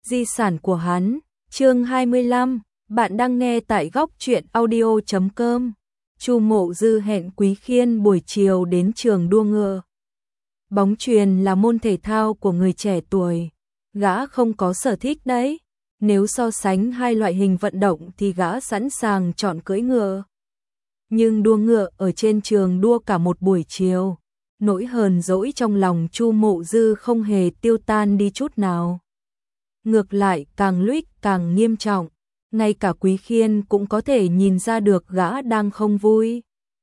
Di sản của hắn, chương 25, bạn đang nghe tại góc truyện audio.com. Chu Mộ Dư hẹn Quý Khiên buổi chiều đến trường đua ngựa. Bóng chuyền là môn thể thao của người trẻ tuổi, gã không có sở thích đấy. Nếu so sánh hai loại hình vận động thì gã sẵn sàng chọn cưỡi ngựa. Nhưng đua ngựa ở trên trường đua cả một buổi chiều, nỗi hờn dỗi trong lòng Chu Mộ Dư không hề tiêu tan đi chút nào. Ngược lại càng lúc càng nghiêm trọng, ngay cả Quý Khiên cũng có thể nhìn ra được gã đang không vui.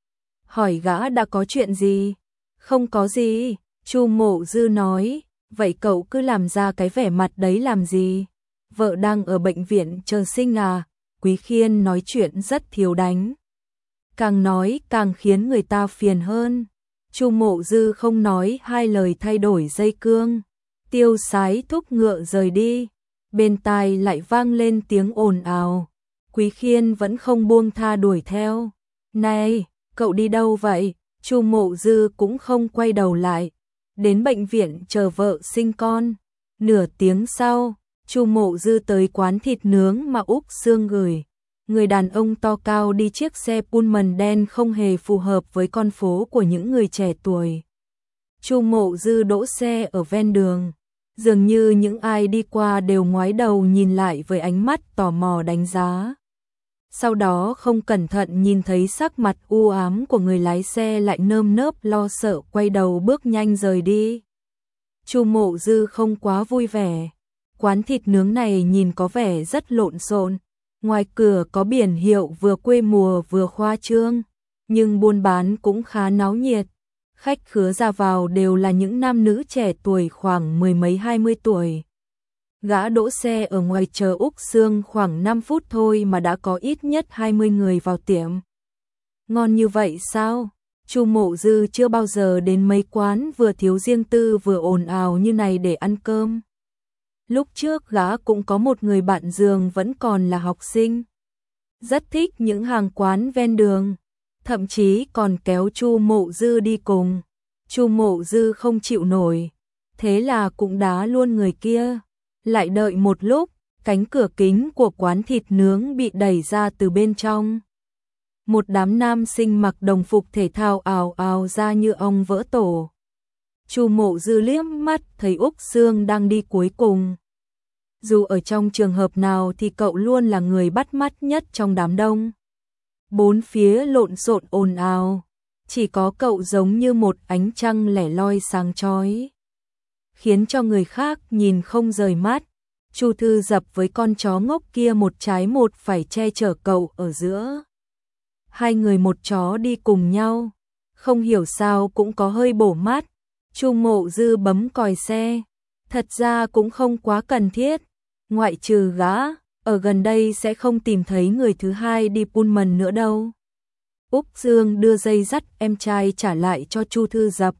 Hỏi gã đã có chuyện gì? Không có gì, Chu Mộ Dư nói, vậy cậu cứ làm ra cái vẻ mặt đấy làm gì? Vợ đang ở bệnh viện chờ sinh à? Quý Khiên nói chuyện rất thiếu đánh. Càng nói càng khiến người ta phiền hơn. Chu Mộ Dư không nói hai lời thay đổi dây cương, tiêu sái thúc ngựa rời đi. Bên tai lại vang lên tiếng ồn ào. Quý Khiên vẫn không buông tha đuổi theo. Này, cậu đi đâu vậy? Chu Mộ Dư cũng không quay đầu lại. Đến bệnh viện chờ vợ sinh con. Nửa tiếng sau, Chu Mộ Dư tới quán thịt nướng mà Úc Sương gửi. Người đàn ông to cao đi chiếc xe Pullman đen không hề phù hợp với con phố của những người trẻ tuổi. Chu Mộ Dư đỗ xe ở ven đường. Dường như những ai đi qua đều ngoái đầu nhìn lại với ánh mắt tò mò đánh giá. Sau đó không cẩn thận nhìn thấy sắc mặt u ám của người lái xe lại nơm nớp lo sợ quay đầu bước nhanh rời đi. Chu Mộ Dư không quá vui vẻ. Quán thịt nướng này nhìn có vẻ rất lộn xộn. Ngoài cửa có biển hiệu vừa quê mùa vừa khoa trương, nhưng buôn bán cũng khá náo nhiệt. Khách khứa ra vào đều là những nam nữ trẻ tuổi khoảng mười mấy 20 tuổi. Gã đỗ xe ở ngoài chờ Úc Sương khoảng 5 phút thôi mà đã có ít nhất 20 người vào tiệm. Ngon như vậy sao? Chu Mộ Dư chưa bao giờ đến mấy quán vừa thiếu riêng tư vừa ồn ào như này để ăn cơm. Lúc trước gã cũng có một người bạn giường vẫn còn là học sinh. Rất thích những hàng quán ven đường. Thậm chí còn kéo Chu Mộ Dư đi cùng. Chu Mộ Dư không chịu nổi, thế là cũng đá luôn người kia. Lại đợi một lúc, cánh cửa kính của quán thịt nướng bị đẩy ra từ bên trong. Một đám nam sinh mặc đồng phục thể thao ào ào ra như ong vỡ tổ. Chu Mộ Dư liếc mắt thấy Úc Sương đang đi cuối cùng. Dù ở trong trường hợp nào thì cậu luôn là người bắt mắt nhất trong đám đông. Bốn phía lộn xộn ồn ào, chỉ có cậu giống như một ánh trăng lẻ loi sáng chói, khiến cho người khác nhìn không rời mắt. Chu Thư Dập với con chó ngốc kia một trái một phải che chở cậu ở giữa. Hai người một chó đi cùng nhau, không hiểu sao cũng có hơi bổ mắt. Chu Mộ Dư bấm còi xe, thật ra cũng không quá cần thiết, ngoại trừ gã. Ở gần đây sẽ không tìm thấy người thứ hai đi Pullman nữa đâu. Úc Dương đưa dây dắt em trai trả lại cho Chu Thư Dập.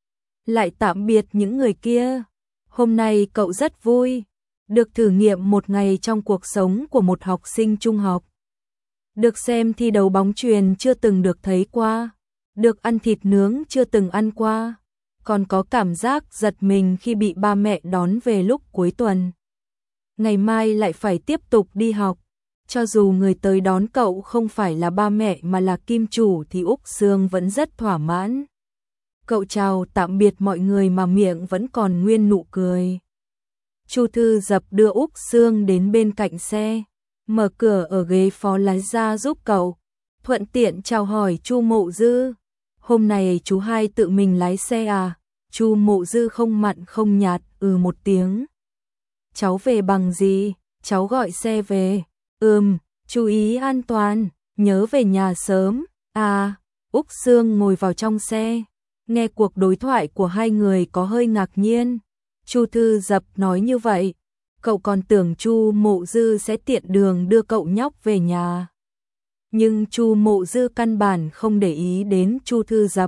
Lại tạm biệt những người kia. Hôm nay cậu rất vui. Được thử nghiệm một ngày trong cuộc sống của một học sinh trung học. Được xem thi đấu bóng chuyền chưa từng được thấy qua. Được ăn thịt nướng chưa từng ăn qua. Còn có cảm giác giật mình khi bị ba mẹ đón về lúc cuối tuần. Ngày mai lại phải tiếp tục đi học. Cho dù người tới đón cậu không phải là ba mẹ mà là kim chủ thì Úc Sương vẫn rất thỏa mãn. Cậu chào tạm biệt mọi người mà miệng vẫn còn nguyên nụ cười. Chu Thư Dập đưa Úc Sương đến bên cạnh xe, mở cửa ở ghế phó lái ra giúp cậu, thuận tiện chào hỏi Chu Mộ Dư. Hôm nay chú hai tự mình lái xe à? Chu Mộ Dư không mặn không nhạt một tiếng. Cháu về bằng gì? Cháu gọi xe về. Chú ý an toàn, nhớ về nhà sớm. À, Úc Sương ngồi vào trong xe, nghe cuộc đối thoại của hai người có hơi ngạc nhiên. Chu Thư Dập nói như vậy, cậu còn tưởng Chu Mộ Dư sẽ tiện đường đưa cậu nhóc về nhà. Nhưng Chu Mộ Dư căn bản không để ý đến Chu Thư Dập.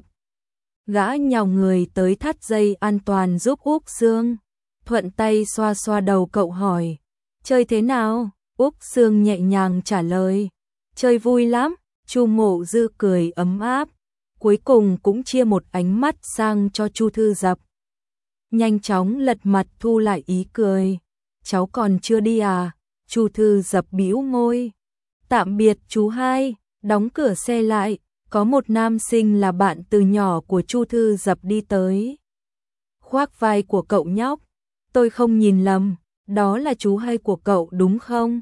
Gã nhào người tới thắt dây an toàn giúp Úc Sương. Thuận tay xoa xoa đầu cậu hỏi, chơi thế nào? Úc Sương nhẹ nhàng trả lời, chơi vui lắm. Chu Mộ Dư cười ấm áp, cuối cùng cũng chia một ánh mắt sang cho Chu Thư Dập. Nhanh chóng lật mặt thu lại ý cười. cháu còn chưa đi à? Chu Thư Dập bĩu môi. Tạm biệt chú hai, đóng cửa xe lại, có một nam sinh là bạn từ nhỏ của Chu Thư Dập đi tới. Khoác vai của cậu nhóc, tôi không nhìn lầm, đó là chú hai của cậu đúng không?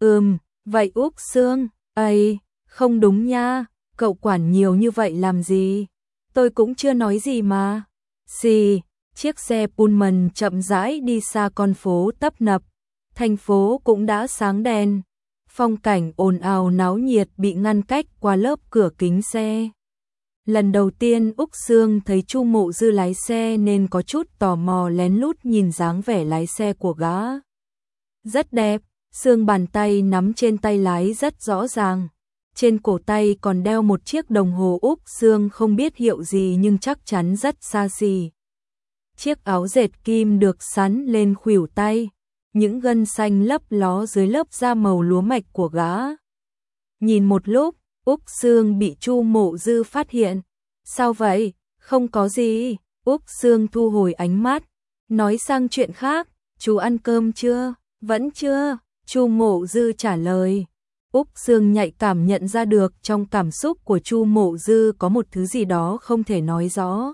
Vậy Úc Sương, ấy, không đúng nha, cậu quản nhiều như vậy làm gì? Tôi cũng chưa nói gì mà. Xì, chiếc xe Pullman chậm rãi đi xa con phố tấp nập, thành phố cũng đã sáng đèn. Phong cảnh ồn ào náo nhiệt bị ngăn cách qua lớp cửa kính xe. Lần đầu tiên Úc Sương thấy Chu Mộ Dư lái xe nên có chút tò mò lén lút nhìn dáng vẻ lái xe của gã. Rất đẹp, xương bàn tay nắm trên tay lái rất rõ ràng. Trên cổ tay còn đeo một chiếc đồng hồ Úc Sương không biết hiệu gì nhưng chắc chắn rất xa xỉ. Chiếc áo dệt kim được sắn lên khuỷu tay, những gân xanh lấp ló dưới lớp da màu lúa mạch của gã. Nhìn một lúc, Úc Sương bị Chu Mộ Dư phát hiện. Sao vậy? Không có gì. Úc Sương thu hồi ánh mắt, nói sang chuyện khác. Chú ăn cơm chưa? Vẫn chưa. Chu Mộ Dư trả lời. Úc Sương nhạy cảm nhận ra được trong cảm xúc của Chu Mộ Dư có một thứ gì đó không thể nói rõ.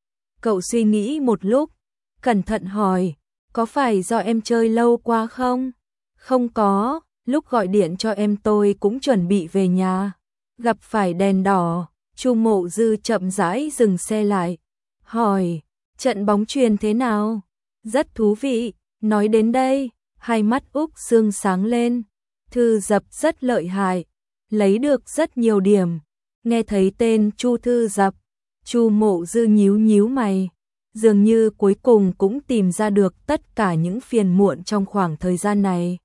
Cậu suy nghĩ một lúc, cẩn thận hỏi, có phải do em chơi lâu quá không? Không có, lúc gọi điện cho em tôi cũng chuẩn bị về nhà. Gặp phải đèn đỏ, Chu Mộ Dư chậm rãi dừng xe lại. Hỏi, trận bóng chuyền thế nào? Rất thú vị, nói đến đây, hai mắt Úc Sương sáng lên. Thư Dập rất lợi hại, lấy được rất nhiều điểm. Nghe thấy tên Chu Thư Dập, Chu Mộ Dư nhíu nhíu mày. Dường như cuối cùng cũng tìm ra được tất cả những phiền muộn trong khoảng thời gian này.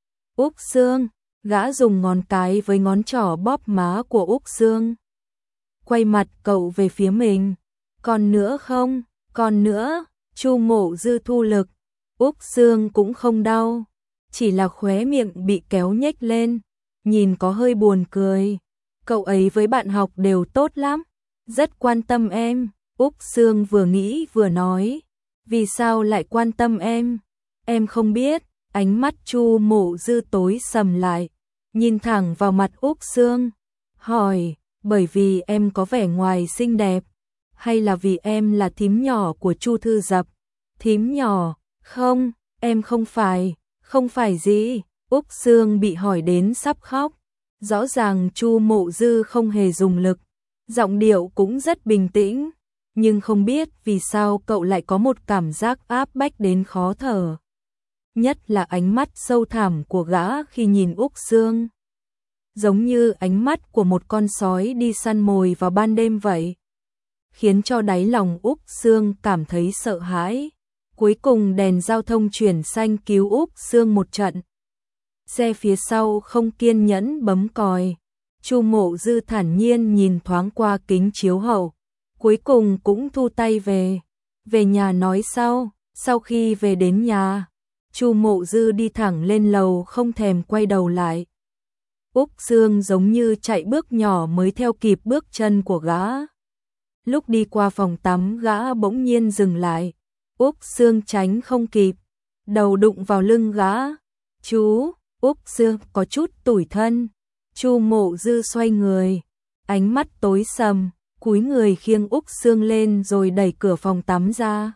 Úc Sương, gã dùng ngón cái với ngón trỏ bóp má của Úc Sương. Quay mặt cậu về phía mình. Còn nữa không? Còn nữa. Chu Mộ Dư thu lực. Úc Sương cũng không đau, chỉ là khóe miệng bị kéo nhếch lên, nhìn có hơi buồn cười. Cậu ấy với bạn học đều tốt lắm, rất quan tâm em. Úc Sương vừa nghĩ vừa nói. Vì sao lại quan tâm em? Em không biết. Ánh mắt Chu Mộ Dư tối sầm lại, nhìn thẳng vào mặt Úc Sương. Hỏi, bởi vì em có vẻ ngoài xinh đẹp, hay là vì em là thím nhỏ của Chu Thư Dập? Thím nhỏ? Không, em không phải. Không phải gì? Úc Sương bị hỏi đến sắp khóc. Rõ ràng Chu Mộ Dư không hề dùng lực, giọng điệu cũng rất bình tĩnh, nhưng không biết vì sao cậu lại có một cảm giác áp bách đến khó thở. Nhất là ánh mắt sâu thẳm của gã khi nhìn Úc Sương, giống như ánh mắt của một con sói đi săn mồi vào ban đêm vậy, khiến cho đáy lòng Úc Sương cảm thấy sợ hãi. Cuối cùng đèn giao thông chuyển xanh cứu Úc Sương một trận. Xe phía sau không kiên nhẫn bấm còi. Chu Mộ Dư thản nhiên nhìn thoáng qua kính chiếu hậu, cuối cùng cũng thu tay về. Về nhà nói sau. Sau khi về đến nhà, Chu Mộ Dư đi thẳng lên lầu không thèm quay đầu lại. Úc Sương giống như chạy bước nhỏ mới theo kịp bước chân của gã. Lúc đi qua phòng tắm gã bỗng nhiên dừng lại. Úc Sương tránh không kịp, đầu đụng vào lưng gã. Chú, Úc Sương có chút tủi thân. Chu Mộ Dư xoay người, ánh mắt tối sầm, cúi người khiêng Úc Sương lên rồi đẩy cửa phòng tắm ra.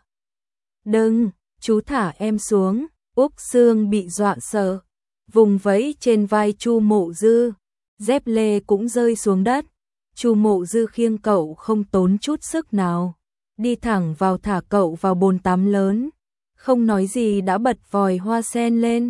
Đừng, chú thả em xuống. Úc Sương bị dọa sợ, vùng vẫy trên vai Chu Mộ Dư, dép lê cũng rơi xuống đất. Chu Mộ Dư khiêng cậu không tốn chút sức nào, đi thẳng vào thả cậu vào bồn tắm lớn, không nói gì đã bật vòi hoa sen lên.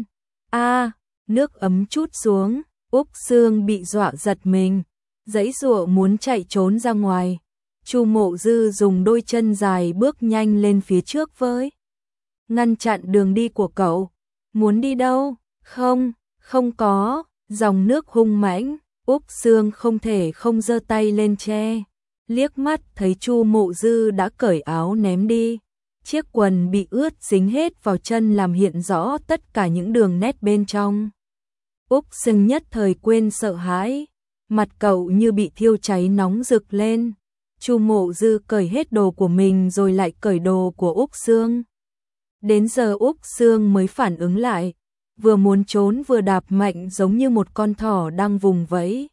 Nước ấm trút xuống. Úc Sương bị dọa giật mình, giãy giụa muốn chạy trốn ra ngoài. Chu Mộ Dư dùng đôi chân dài bước nhanh lên phía trước với, ngăn chặn đường đi của cậu. Muốn đi đâu? Không, không có. Dòng nước hung mãnh, Úc Sương không thể không giơ tay lên che. Liếc mắt thấy Chu Mộ Dư đã cởi áo ném đi. Chiếc quần bị ướt dính hết vào chân làm hiện rõ tất cả những đường nét bên trong. Úc Sương nhất thời quên sợ hãi, mặt cậu như bị thiêu cháy nóng rực lên. Chu Mộ Dư cởi hết đồ của mình rồi lại cởi đồ của Úc Sương. Đến giờ Úc Sương mới phản ứng lại, vừa muốn trốn vừa đạp mạnh giống như một con thỏ đang vùng vẫy.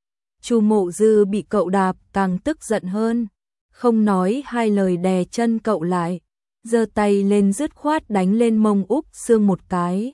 Chu Mộ Dư bị cậu đạp càng tức giận hơn, không nói hai lời đè chân cậu lại, giơ tay lên dứt khoát đánh lên mông Úc Sương một cái.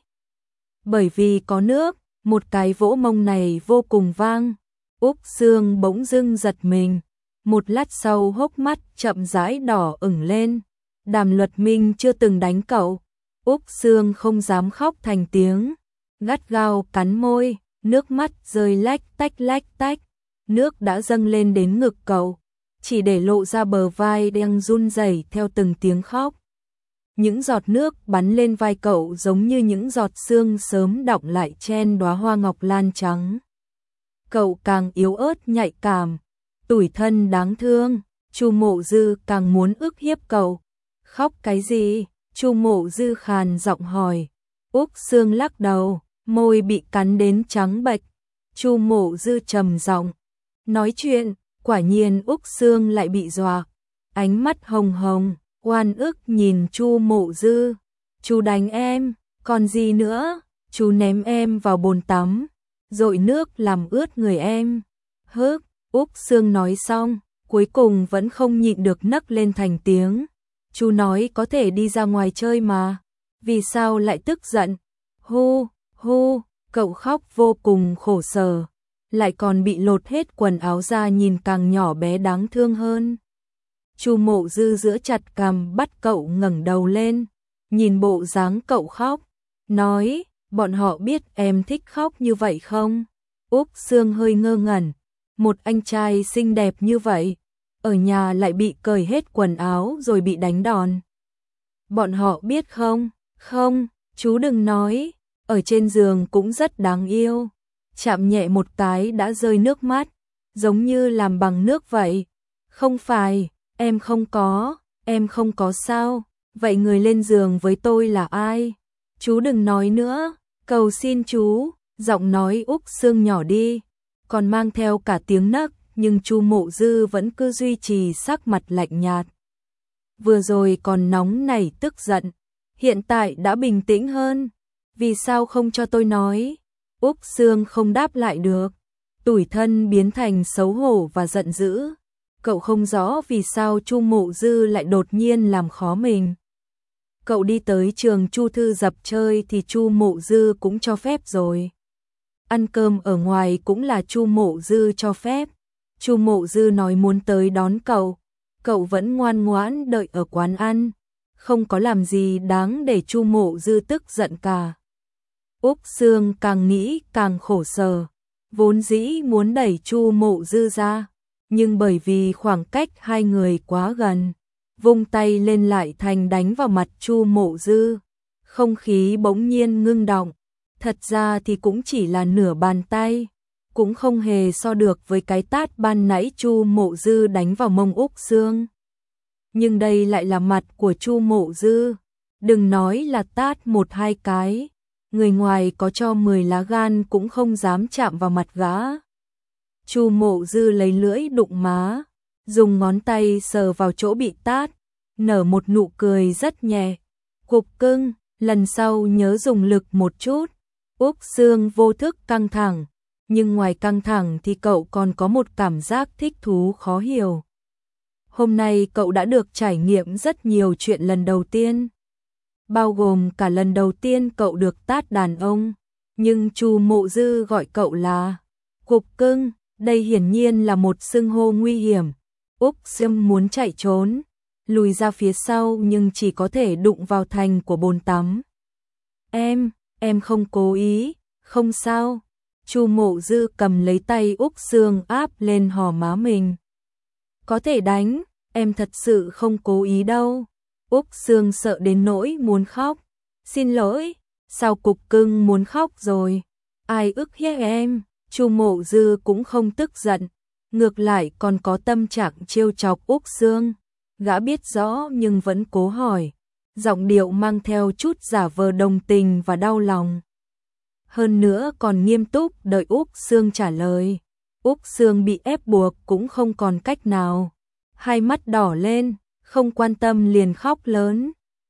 Bởi vì có nước, một cái vỗ mông này vô cùng vang, Úc Sương bỗng dưng giật mình, một lát sau hốc mắt chậm rãi đỏ ửng lên. Đàm Luật Minh chưa từng đánh cậu, Úc Sương không dám khóc thành tiếng, gắt gao cắn môi, nước mắt rơi lách tách, nước đã dâng lên đến ngực cậu, chỉ để lộ ra bờ vai đang run rẩy theo từng tiếng khóc. Những giọt nước bắn lên vai cậu giống như những giọt sương sớm đọng lại trên đóa hoa ngọc lan trắng. Cậu càng yếu ớt nhạy cảm, tủi thân đáng thương, Chu Mộ Dư càng muốn ức hiếp cậu. Khóc cái gì? Chu Mộ Dư khàn giọng hỏi. Úc Sương lắc đầu, môi bị cắn đến trắng bệch. Chu Mộ Dư trầm giọng nói chuyện, quả nhiên Úc Sương lại bị dọa, ánh mắt hồng hồng, oan ức nhìn Chu Mộ Dư. Chú đánh em, còn gì nữa? Chú ném em vào bồn tắm, dội nước làm ướt người em. Hức, Úc Sương nói xong, cuối cùng vẫn không nhịn được nấc lên thành tiếng. Chú nói có thể đi ra ngoài chơi mà, vì sao lại tức giận? Hu, hu, cậu khóc vô cùng khổ sở, lại còn bị lột hết quần áo ra nhìn càng nhỏ bé đáng thương hơn. Chu Mộ Dư giữ chặt cằm bắt cậu ngẩng đầu lên, nhìn bộ dáng cậu khóc, nói, bọn họ biết em thích khóc như vậy không? Úc Sương hơi ngơ ngẩn, một anh trai xinh đẹp như vậy, ở nhà lại bị cởi hết quần áo rồi bị đánh đòn. Bọn họ biết không? Không, chú đừng nói, ở trên giường cũng rất đáng yêu. Chạm nhẹ một cái đã rơi nước mắt, giống như làm bằng nước vậy. Không phải, em không có sao, vậy người lên giường với tôi là ai? Chú đừng nói nữa, cầu xin chú, giọng nói Úc Sương nhỏ đi, còn mang theo cả tiếng nấc, nhưng Chu Mộ Dư vẫn cứ duy trì sắc mặt lạnh nhạt. Vừa rồi còn nóng nảy tức giận, hiện tại đã bình tĩnh hơn, vì sao không cho tôi nói? Úc Sương không đáp lại được, tủi thân biến thành xấu hổ và giận dữ. Cậu không rõ vì sao Chu Mộ Dư lại đột nhiên làm khó mình. Cậu đi tới trường Chu Thư Dập chơi thì Chu Mộ Dư cũng cho phép rồi. Ăn cơm ở ngoài cũng là Chu Mộ Dư cho phép. Chu Mộ Dư nói muốn tới đón cậu, cậu vẫn ngoan ngoãn đợi ở quán ăn, không có làm gì đáng để Chu Mộ Dư tức giận cả. Úc Sương càng nghĩ càng khổ sở, vốn dĩ muốn đẩy Chu Mộ Dư ra, nhưng bởi vì khoảng cách hai người quá gần, vung tay lên lại thành đánh vào mặt Chu Mộ Dư. Không khí bỗng nhiên ngưng đọng, thật ra thì cũng chỉ là nửa bàn tay, cũng không hề so được với cái tát ban nãy Chu Mộ Dư đánh vào mông Úc Sương. Nhưng đây lại là mặt của Chu Mộ Dư, đừng nói là tát một hai cái, người ngoài có cho 10 lá gan cũng không dám chạm vào mặt gã. Chu Mộ Dư lấy lưỡi đụng má, dùng ngón tay sờ vào chỗ bị tát, nở một nụ cười rất nhẹ. Cục cưng, lần sau nhớ dùng lực một chút. Úc Sương vô thức căng thẳng, nhưng ngoài căng thẳng thì cậu còn có một cảm giác thích thú khó hiểu. Hôm nay cậu đã được trải nghiệm rất nhiều chuyện lần đầu tiên, bao gồm cả lần đầu tiên cậu được tát đàn ông, nhưng Chu Mộ Dư gọi cậu là cục cưng, đây hiển nhiên là một xưng hô nguy hiểm. Úc Sương muốn chạy trốn, lùi ra phía sau nhưng chỉ có thể đụng vào thành của bồn tắm. Em không cố ý, không sao. Chu Mộ Dư cầm lấy tay Úc Sương áp lên hò má mình. Có thể đánh, em thật sự không cố ý đâu. Úc Sương sợ đến nỗi muốn khóc. Xin lỗi, sao cục cưng muốn khóc rồi? Ai ức hiếp em? Chu Mộ Dư cũng không tức giận, ngược lại còn có tâm trạng trêu chọc Úc Sương. Gã biết rõ nhưng vẫn cố hỏi, giọng điệu mang theo chút giả vờ đồng tình và đau lòng. Hơn nữa còn nghiêm túc đợi Úc Sương trả lời. Úc Sương bị ép buộc cũng không còn cách nào, hai mắt đỏ lên, không quan tâm liền khóc lớn.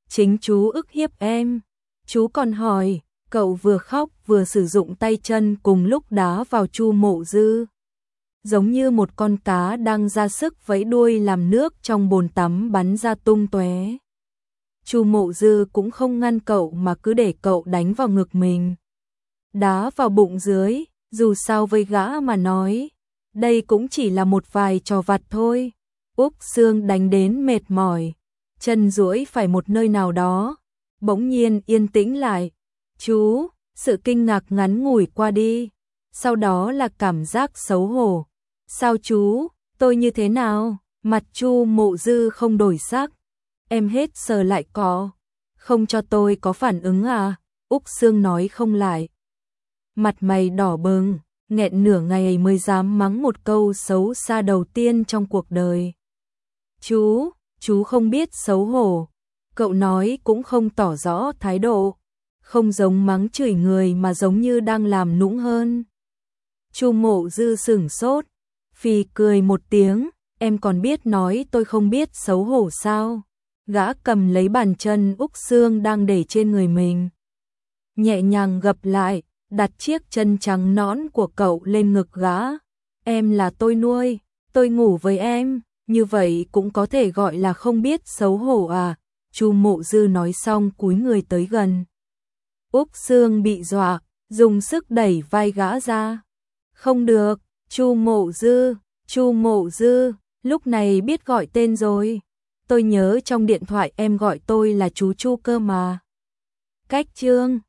chính chú ức hiếp em. Chú còn hỏi, cậu vừa khóc vừa sử dụng tay chân cùng lúc đá vào Chu Mộ Dư. Giống như một con cá đang ra sức vẫy đuôi làm nước trong bồn tắm bắn ra tung tóe. Chu Mộ Dư cũng không ngăn cậu mà cứ để cậu đánh vào ngực mình. Đá vào bụng dưới, dù sao với gã mà nói, đây cũng chỉ là một vài trò vặt thôi. Úc Sương đánh đến mệt mỏi, chân duỗi phải một nơi nào đó, bỗng nhiên yên tĩnh lại. Chú, sự kinh ngạc ngắn ngủi qua đi, sau đó là cảm giác xấu hổ. Sao chú, tôi như thế nào? Mặt Chu Mộ Dư không đổi sắc. Em hết sờ lại có, không cho tôi có phản ứng à? Úc Sương nói không lại. Mặt mày đỏ bừng, nghẹn nửa ngày mới dám mắng một câu xấu xa đầu tiên trong cuộc đời. Chú không biết xấu hổ. Cậu nói cũng không tỏ rõ thái độ, không giống mắng chửi người mà giống như đang làm nũng hơn. Chu Mộ Dư sửng sốt, phì cười một tiếng, em còn biết nói tôi không biết xấu hổ sao? Gã cầm lấy bàn chân Úc Sương đang để trên người mình, nhẹ nhàng gập lại, đặt chiếc chân trắng nõn của cậu lên ngực gã. Em là tôi nuôi, tôi ngủ với em, như vậy cũng có thể gọi là không biết xấu hổ à? Chu Mộ Dư nói xong cúi người tới gần. Úc Sương bị dọa, dùng sức đẩy vai gã ra. Không được, Chu Mộ Dư, lúc này biết gọi tên rồi. Tôi nhớ trong điện thoại em gọi tôi là chú Chu cơ mà. Cách chương